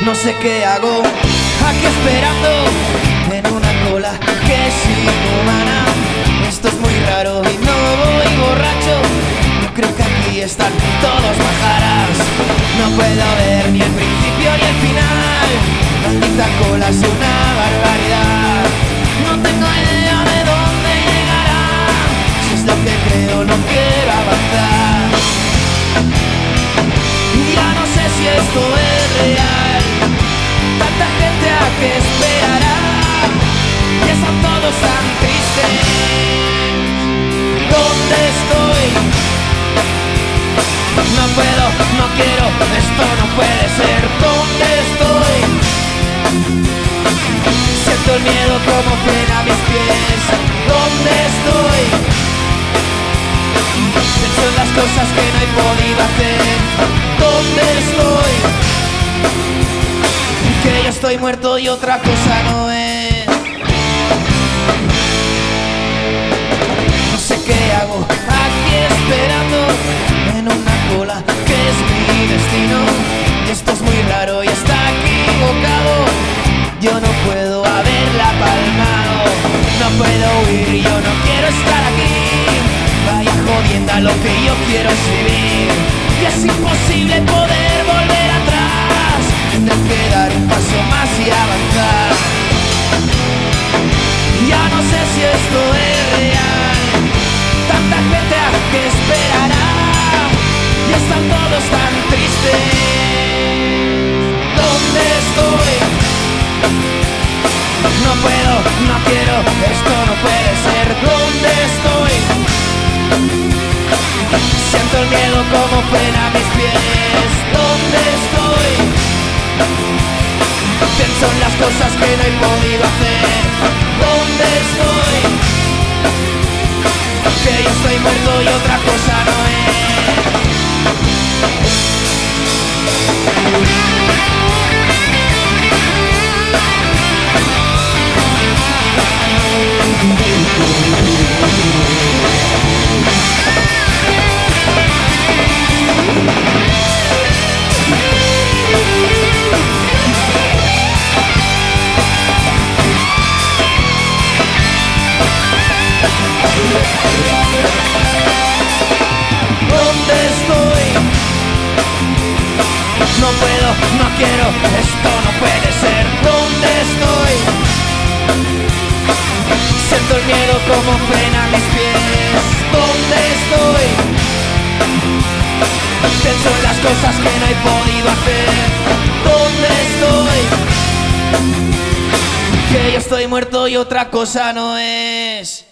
No sé qué hago aquí esperando en una cola que es inhumana. Esto es muy raro y no voy borracho. No creo que aquí están todos majaras. No puedo ver ni el principio ni el final. Maldita cola es una barbaridad. No tengo idea de dónde llegará. Si es lo que creo, no quiero avanzar. Ya no sé si esto es real. Tanta gente a que esperará. Y están todos tan tristes. ¿Dónde estoy? No puedo, no quiero, esto no puede ser. ¿Dónde estoy? Siento el miedo como frena mis pies. ¿Dónde estoy? Pienso en las cosas que no he podido hacer. ¿Dónde estoy? Que yo estoy muerto y otra cosa no es. No sé qué hago aquí esperando en una cola que es mi destino. Y esto es muy raro y está equivocado. Yo no puedo haberla palmado. No puedo huir, yo no quiero estar aquí. Vaya jodienda, lo que yo quiero es vivir. Y es imposible poder volver atrás. Tendré que dar un paso más y avanzar. Ya no sé si esto es real. Tanta gente a que esperará. Y están todos tan tristes. ¿Dónde estoy? No puedo, no quiero, esto no puede ser. ¿Dónde estoy? Siento el miedo como frena mis pies. ¿Dónde estoy? Pienso en las cosas que no he podido hacer. ¿Dónde estoy? Que yo estoy muerto y otra cosa no es. ¿Dónde estoy? No puedo, no quiero, esto no puede ser. ¿Dónde estoy? Siento el miedo como frena mis pies. ¿Dónde estoy? Pienso en las cosas que no he podido hacer. ¿Dónde estoy? Que yo estoy muerto y otra cosa no es.